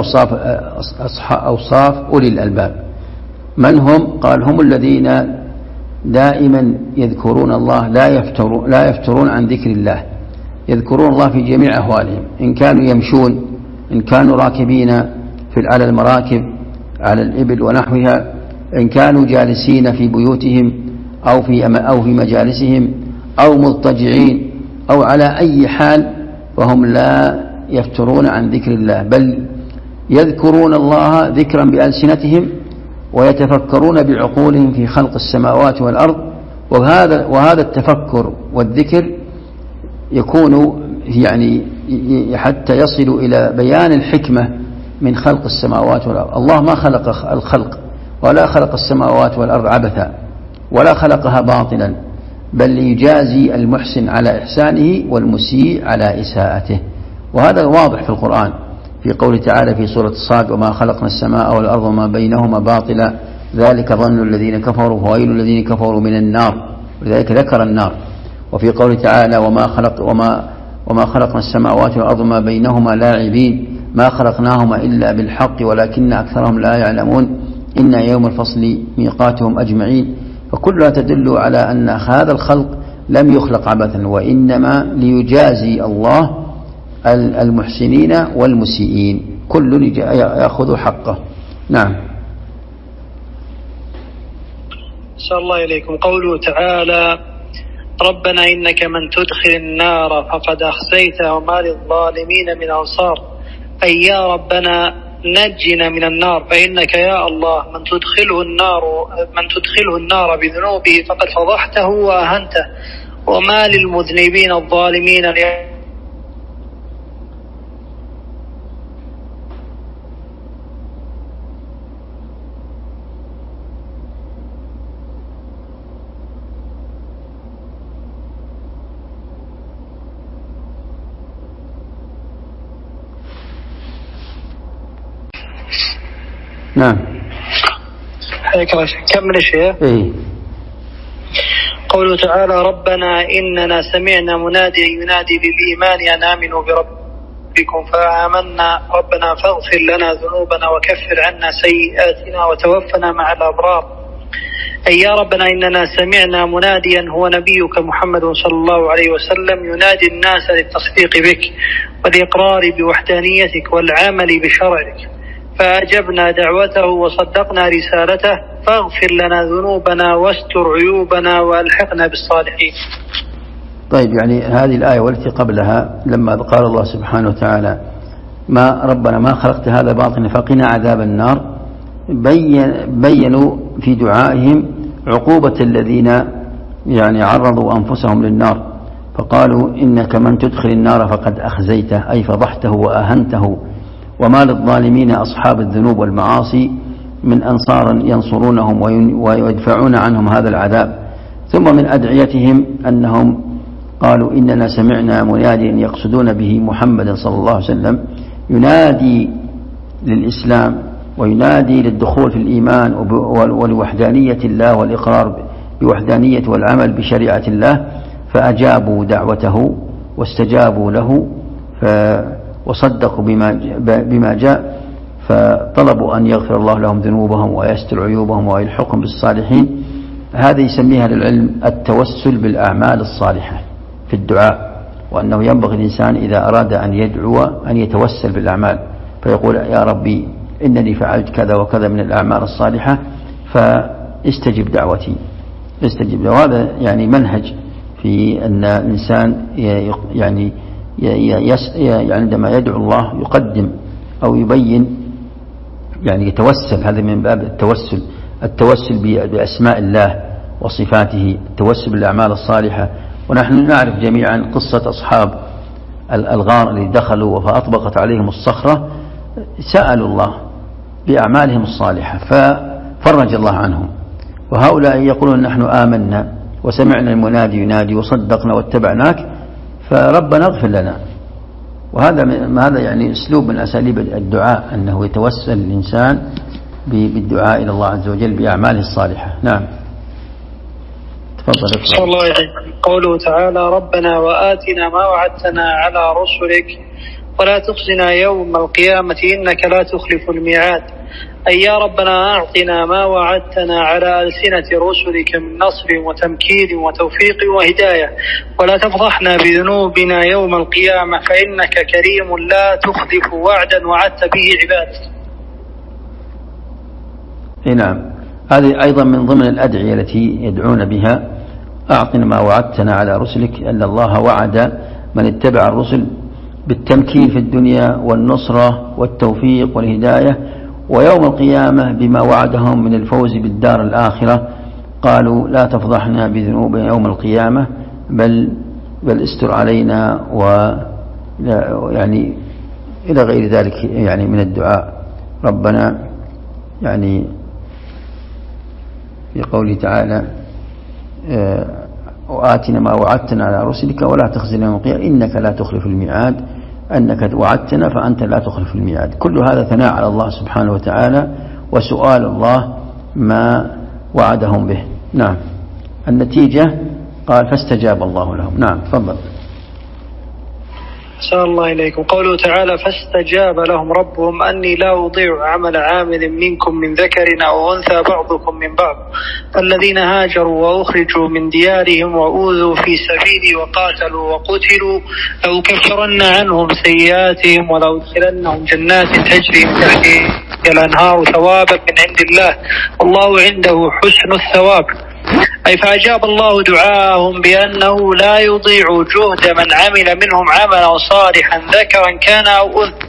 أوصاف أولي الألباب. من هم؟ قال: هم الذين دائما يذكرون الله، لا يفترون عن ذكر الله، يذكرون الله في جميع أحوالهم، إن كانوا يمشون، إن كانوا راكبين على المراكب، على الإبل ونحوها، إن كانوا جالسين في بيوتهم أو في مجالسهم أو مضطجعين أو على أي حال، فهم لا يفترون عن ذكر الله، بل يذكرون الله ذكرا بألسنتهم ويتفكرون بعقولهم في خلق السماوات والأرض. وهذا التفكر والذكر يكون يعني حتى يصل إلى بيان الحكمة من خلق السماوات والأرض. الله ما خلق الخلق ولا خلق السماوات والأرض عبثا ولا خلقها باطلا، بل ليجازي المحسن على إحسانه والمسيء على إساءته. وهذا واضح في القرآن في قوله تعالى في سورة الصاد: وما خلقنا السماء والأرض وما بينهما باطلا ذلك ظن الذين كفروا وويل الذين كفروا من النار، ولذلك ذكر النار. وفي قوله تعالى: وما خلقنا السماوات والأرض وما بينهما لاعبين ما خلقناهما إلا بالحق ولكن أكثرهم لا يعلمون إن يوم الفصل ميقاتهم أجمعين. فكلها تدل على أن هذا الخلق لم يخلق عبثا، وإنما ليجازي الله المحسنين والمسيئين، كل يأخذ حقه. نعم. صلى الله إليكم. قوله تعالى: ربنا إنك من تدخل النار فقد أخزيته وما للظالمين من أنصار. أي يا ربنا نجنا من النار، فإنك يا الله من تدخله النار بذنوبه فقد فضحته وأهنته، وما للمذنبين الظالمين نعم. كمل الشيء. قوله تعالى: ربنا إننا سمعنا مناديا ينادي للإيمان أن آمنوا بربكم فآمنا ربنا فاغفر لنا ذنوبنا وكفر عنا سيئاتنا وتوفنا مع الأبرار. أي يا ربنا إننا سمعنا مناديا هو نبيك محمد صلى الله عليه وسلم ينادي الناس للتصديق بك والإقرار بوحدانيتك والعمل بشرعك، فأجبنا دعوته وصدقنا رسالته، فاغفر لنا ذنوبنا واستر عيوبنا وألحقنا بالصالحين. طيب، يعني هذه الآية والتي قبلها لما قال الله سبحانه وتعالى: ربنا ما خلقت هذا باطلا فقنا عذاب النار، بينوا في دعائهم عقوبة الذين يعني عرضوا أنفسهم للنار، فقالوا: إنك من تدخل النار فقد أخزيته، أي فضحته وأهنته، وما للظالمين أصحاب الذنوب والمعاصي من أنصار ينصرونهم ويدفعون عنهم هذا العذاب. ثم من أدعيتهم أنهم قالوا: إننا سمعنا مناديا يقصدون به محمد صلى الله عليه وسلم ينادي للإسلام وينادي للدخول في الإيمان ولوحدانية الله والإقرار بوحدانية والعمل بشريعة الله، فأجابوا دعوته واستجابوا له وصدقوا بما جاء، فطلبوا أن يغفر الله لهم ذنوبهم ويستر عيوبهم ويلحقهم بالصالحين. هذا يسميها للعلم التوسل بالأعمال الصالحة في الدعاء، وأنه ينبغي الإنسان إذا أراد أن يدعو أن يتوسل بالأعمال، فيقول: يا ربي إنني فعلت كذا وكذا من الأعمال الصالحة فاستجب دعوتي، استجب. وهذا يعني منهج في أن الإنسان يعني عندما يدعو الله يقدم أو يبين، يعني يتوسل. هذا من باب التوسل بأسماء الله وصفاته، التوسل بالأعمال الصالحة. ونحن نعرف جميعا قصة أصحاب الغار الذي دخلوا فأطبقت عليهم الصخرة، سألوا الله بأعمالهم الصالحة ففرج الله عنهم. وهؤلاء يقولون نحن آمنا وسمعنا المنادي ينادي وصدقنا واتبعناك فربنا اغفر لنا. وهذا يعني أسلوب من أساليب الدعاء، أنه يتوسل الإنسان بالدعاء إلى الله عز وجل بأعماله الصالحة. نعم تفضل. صلى الله عليه وسلم. قوله تعالى ربنا وآتنا ما وعدتنا على رسلك ولا تخزنا يوم القيامة إنك لا تخلف الميعاد، أي يا ربنا أعطنا ما وعدتنا على ألسنة رسلك من نصر وتمكين وتوفيق وهداية، ولا تفضحنا بذنوبنا يوم القيامة فإنك كريم لا تخلف وعدا وعدت به عبادك. نعم، هذه أيضا من ضمن الأدعية التي يدعون بها، أعطنا ما وعدتنا على رسلك، أن الله وعد من اتبع الرسل بالتمكين في الدنيا والنصرة والتوفيق والهداية، ويوم القيامة بما وعدهم من الفوز بالدار الآخرة. قالوا لا تفضحنا بذنوبنا يوم القيامة بل استر علينا، ويعني إلى غير ذلك يعني من الدعاء. ربنا يعني في قوله تعالى وآتنا ما وعدتنا على رسلك ولا تخزنا يوم القيامة إنك لا تخلف الميعاد، أنك وعدتنا فأنت لا تخلف الميعاد. كل هذا ثناء على الله سبحانه وتعالى وسؤال الله ما وعدهم به. نعم، النتيجة قال فاستجاب الله لهم. نعم تفضل. صلى الله إليكم. قوله تعالى فاستجاب لهم ربهم أني لا أضيع عمل عامل منكم من ذكر أو أنثى بعضكم من بعض، فالذين هاجروا وأخرجوا من ديارهم وأوذوا في سبيلي وقاتلوا وقتلوا لأكفرن عنهم سيئاتهم ولأدخلنهم جنات تجري من تحتها الأنهار ثوابا من عند الله والله عنده حسن الثواب. أي فأجاب الله دعاءهم بأنه لا يضيع جهد من عمل منهم عملا صالحا ذكرا كان أو أنثى.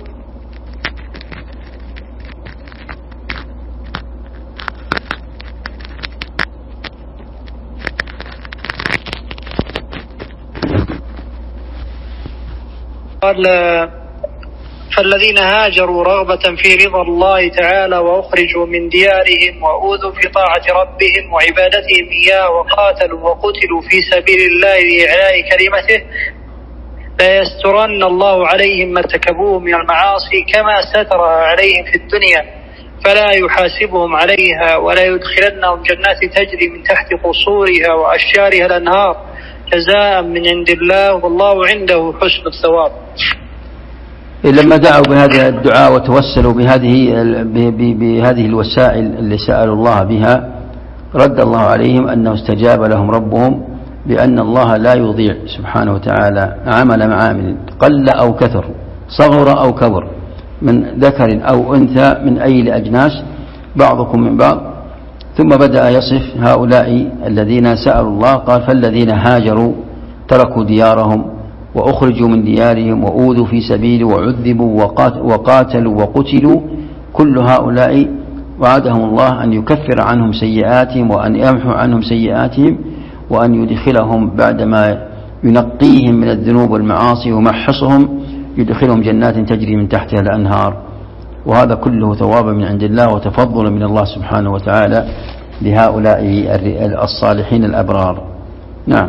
قال فالذين هاجروا رغبة في رضا الله تعالى وأخرجوا من ديارهم وأوذوا في طاعة ربهم وعبادتهم إياه وقاتلوا وقتلوا في سبيل الله لإعلاء كلمته لا يسترن الله عليهم ما ارتكبوه من المعاصي كما سترها عليهم في الدنيا، فلا يحاسبهم عليها ولا يدخلنهم جنات تجري من تحت قصورها وأشجارها الأنهار جزاء من عند الله والله عنده حسن الثواب. لما دعوا بهذا الدعاء وتوسلوا بهذه الوسائل اللي سألوا الله بها، رد الله عليهم أنه استجاب لهم ربهم بأن الله لا يضيع سبحانه وتعالى عمل معامل قل أو كثر صغر أو كبر من ذكر أو أنثى من أي الأجناس بعضكم من بعض. ثم بدأ يصف هؤلاء الذين سألوا الله، قال فالذين هاجروا تركوا ديارهم وأخرجوا من ديارهم وأوذوا في سبيله وعذبوا وقاتلوا وقتلوا، كل هؤلاء وعدهم الله أن يكفر عنهم سيئاتهم وأن يمحو عنهم سيئاتهم وأن يدخلهم بعدما ينقيهم من الذنوب والمعاصي ومحصهم يدخلهم جنات تجري من تحتها الأنهار. وهذا كله ثوابا من عند الله وتفضل من الله سبحانه وتعالى لهؤلاء الصالحين الأبرار. نعم.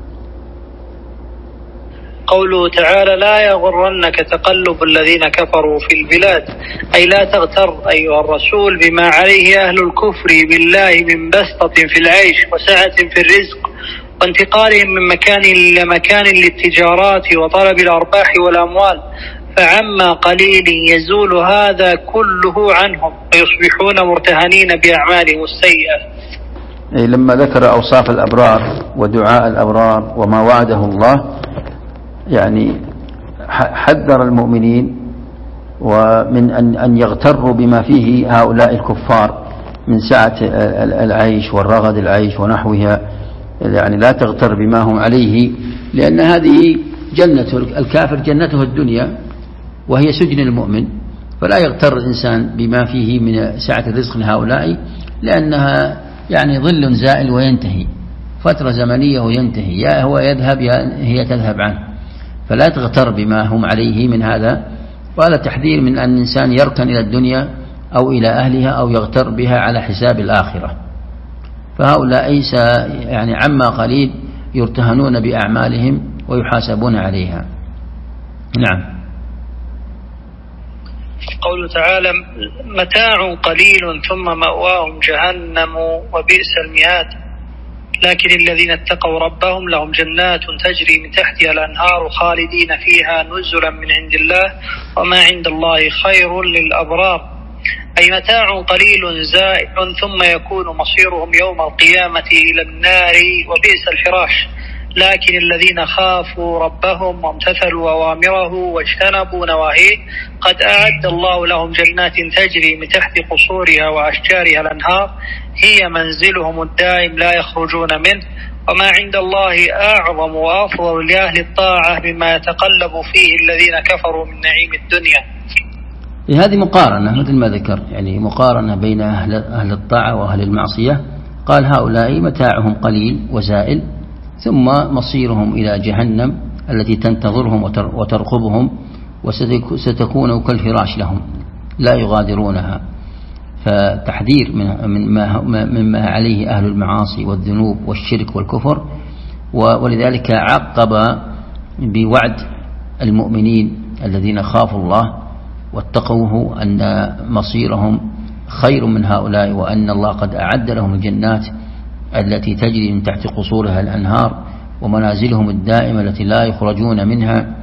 قوله تعالى لا يغرنك تقلب الذين كفروا في البلاد، أي لا تغتر أيها الرسول بما عليه أهل الكفر بالله من بسطة في العيش وسعة في الرزق وانتقالهم من مكان إلى مكان للتجارات وطلب الأرباح والأموال، فعما قليل يزول هذا كله عنهم ويصبحون مرتهنين بأعمالهم السيئة. لما ذكر أوصاف الأبرار ودعاء الأبرار وما وعده الله، يعني حذر المؤمنين ومن أن يغتروا بما فيه هؤلاء الكفار من سعة العيش والرغد العيش ونحوها. يعني لا تغتر بما هم عليه، لأن هذه جنة الكافر جنته الدنيا وهي سجن المؤمن، فلا يغتر الإنسان بما فيه من سعة الرزق لهؤلاء، لأنها يعني ظل زائل وينتهي، فترة زمنية وينتهي، يا هو يذهب يا هي تذهب عنه، فلا تغتر بما هم عليه من هذا. وهذا تحذير من أن الإنسان يركن إلى الدنيا أو إلى أهلها أو يغتر بها على حساب الآخرة. فهؤلاء يعني عما قليل يرتهنون بأعمالهم ويحاسبون عليها. نعم. قوله تعالى: متاع قليل ثم مأواهم جهنم وبئس المهاد، لكن الذين اتقوا ربهم لهم جنات تجري من تحتها الأنهار خالدين فيها نزلا من عند الله وما عند الله خير للأبرار. أي متاع قليل زائل ثم يكون مصيرهم يوم القيامة إلى النار وبئس الفراش، لكن الذين خافوا ربهم وامتثلوا أوامره واجتنبوا نواهيه قد أعد الله لهم جنات تجري من تحت قصورها وأشجارها الأنهار هي منزلهم الدائم لا يخرجون منه، وما عند الله أعظم وأفضل لأهل الطاعة مما يتقلب فيه الذين كفروا من نعيم الدنيا. هذه مقارنة مثل ما ذكر، يعني مقارنة بين أهل الطاعة وأهل المعصية. قال هؤلاء متاعهم قليل وزائل ثم مصيرهم إلى جهنم التي تنتظرهم وترقبهم وستكون كالفراش لهم لا يغادرونها. فتحذير مما عليه أهل المعاصي والذنوب والشرك والكفر. ولذلك عقب بوعد المؤمنين الذين خافوا الله واتقوه أن مصيرهم خير من هؤلاء، وأن الله قد أعد لهم الجنات التي تجري من تحت قصورها الأنهار ومنازلهم الدائمة التي لا يخرجون منها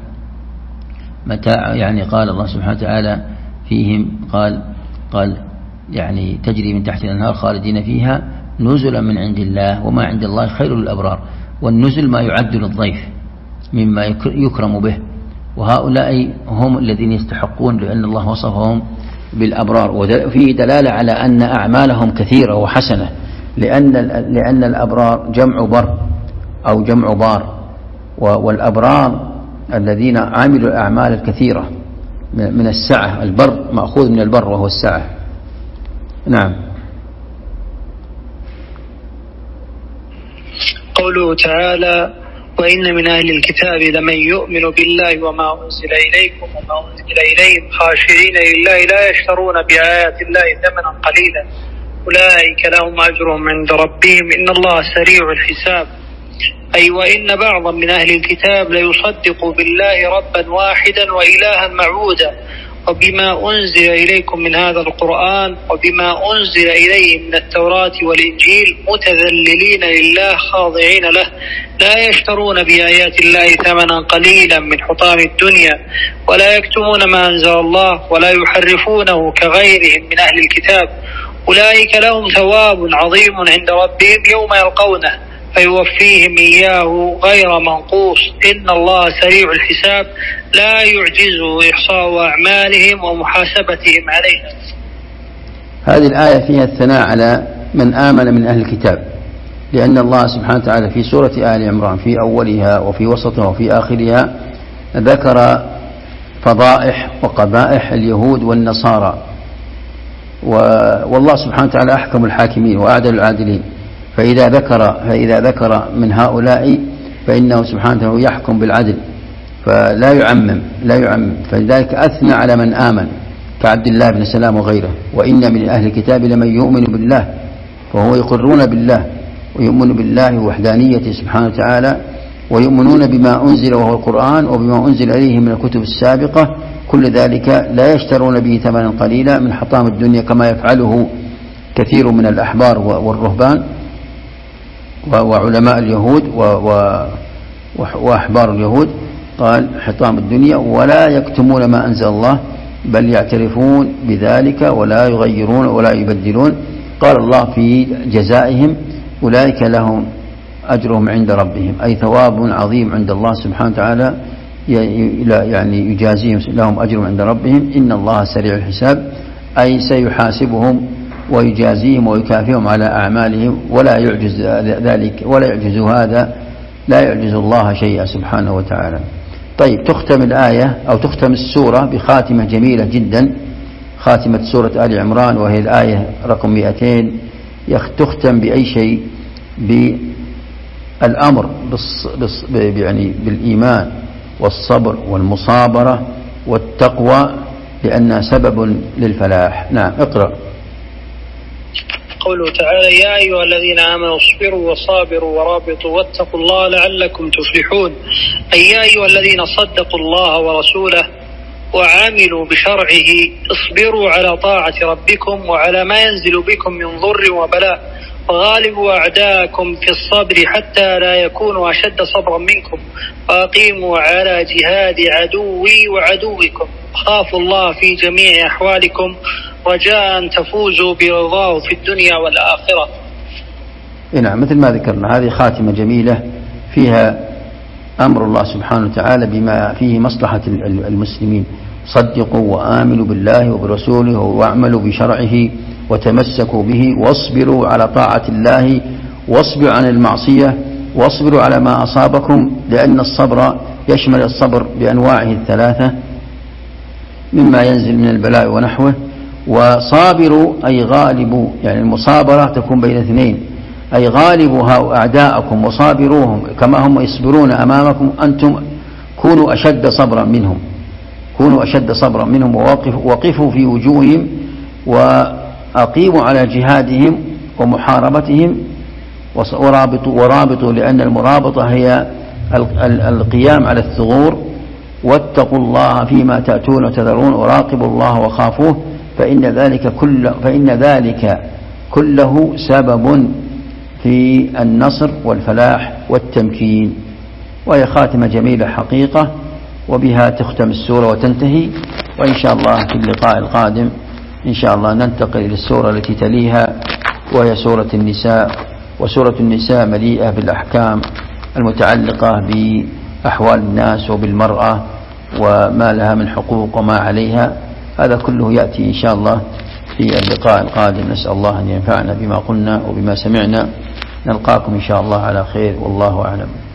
متاع. يعني قال الله سبحانه وتعالى فيهم قال يعني تجري من تحت الأنهار خالدين فيها نزلا من عند الله وما عند الله خير للأبرار. والنزل ما يعد للضيف مما يكرم به، وهؤلاء هم الذين يستحقون لأن الله وصفهم بالأبرار. وفيه دلالة على أن أعمالهم كثيرة وحسنة، لأن الأبرار جمع بر أو جمع بار، والأبرار الذين عملوا الأعمال الكثيرة من السعة. البر مأخوذ من البر وهو السعة. نعم. قوله تعالى: وإن من أهل الكتاب لمن يؤمن بالله وما أنزل إليكم وما أنزل إليهم خاشعين لله لا يشترون بآيات الله ثمنا قليلا أولئك لهم أجرهم عند ربهم إن الله سريع الحساب. أي وإن بعضا من أهل الكتاب ليصدق بالله ربا واحدا وإلها معبودا وبما أنزل إليكم من هذا القرآن وبما أنزل إليهم من التوراة والإنجيل متذللين لله خاضعين له لا يشترون بآيات الله ثمنا قليلا من حطام الدنيا ولا يكتمون ما أنزل الله ولا يحرفونه كغيرهم من أهل الكتاب أولئك لهم ثواب عظيم عند ربهم يوم يلقونه فيوفيهم إياه غير منقوص إن الله سريع الحساب لا يعجزه إحصاء أعمالهم ومحاسبتهم عليها. هذه الآية فيها الثناء على من آمن من أهل الكتاب، لأن الله سبحانه وتعالى في سورة آل عمران في أولها وفي وسطها وفي آخرها ذكر فضائح وقبائح اليهود والنصارى، والله سبحانه وتعالى أحكم الحاكمين وأعدل العادلين. فإذا ذكر من هؤلاء فإنه سبحانه وتعالى يحكم بالعدل فلا يعمم فلذلك أثنى على من آمن كعبد الله بن سلام وغيره. وإن من أهل الكتاب لمن يؤمن بالله، فهو يقرون بالله ويؤمن بالله وحدانيته سبحانه وتعالى، ويؤمنون بما أنزل وهو القرآن وبما أنزل إليه من الكتب السابقة، كل ذلك لا يشترون به ثمنا قليلا من حطام الدنيا كما يفعله كثير من الأحبار والرهبان وعلماء اليهود وأحبار اليهود. قال حطام الدنيا ولا يكتمون ما أنزل الله بل يعترفون بذلك ولا يغيرون ولا يبدلون. قال الله في جزائهم أولئك لهم أجرهم عند ربهم، أي ثواب عظيم عند الله سبحانه وتعالى يعني يجازيهم لهم أجرهم عند ربهم إن الله سريع الحساب، أي سيحاسبهم ويجازيهم ويكافئهم على أعمالهم ولا يعجز ذلك ولا يعجز هذا، لا يعجز الله شيئا سبحانه وتعالى. طيب تختم الآية أو تختم السورة بخاتمة جميلة جدا، خاتمة سورة آل عمران، وهي الآية رقم 200 تختم بأي شيء؟ بالأمر يعني بالإيمان والصبر والمصابرة والتقوى، لأنها سبب للفلاح. نعم، اقرأ. قوله تعالى: يا أيها الذين آمنوا اصبروا وصابروا ورابطوا واتقوا الله لعلكم تفلحون، أي يا أيها الذين صدقوا الله ورسوله وعاملوا بشرعه، اصبروا على طاعة ربكم وعلى ما ينزل بكم من ضر وبلاء، وغالبوا أعداءكم في الصبر حتى لا يكونوا أشد صبرا منكم، وأقيموا على جهاد عدوي وعدوكم، خافوا الله في جميع أحوالكم رجاء أن تفوزوا برضاه في الدنيا والآخرة. نعم، مثل ما ذكرنا، هذه خاتمة جميلة فيها أمر الله سبحانه وتعالى بما فيه مصلحة المسلمين. صدقوا وآمنوا بالله وبرسوله واعملوا بشرعه وتمسكوا به، واصبروا على طاعة الله، واصبروا عن المعصية، واصبروا على ما أصابكم، لأن الصبر يشمل الصبر بأنواعه الثلاثة مما ينزل من البلاء ونحوه. وصابروا أي غالبوا، يعني المصابرة تكون بين اثنين، أي غالبوا أعداءكم وصابروهم كما هم يصبرون أمامكم، أنتم كونوا أشد صبرا منهم، كونوا أشد صبرا منهم، وقفوا في وجوههم وأقيموا على جهادهم ومحاربتهم، ورابطوا لأن المرابطة هي القيام على الثغور. واتقوا الله فيما تأتون وتذرون، وراقبوا الله وخافوه، فإن ذلك كله سبب في النصر والفلاح والتمكين. وهي خاتمة جميلة حقيقة، وبها تختم السورة وتنتهي. وإن شاء الله في اللقاء القادم إن شاء الله ننتقل إلى السورة التي تليها، وهي سورة النساء. وسورة النساء مليئة بالأحكام المتعلقة بأحوال الناس وبالمرأة وما لها من حقوق وما عليها. هذا كله يأتي إن شاء الله في اللقاء القادم. نسأل الله أن ينفعنا بما قلنا وبما سمعنا. نلقاكم إن شاء الله على خير، والله أعلم.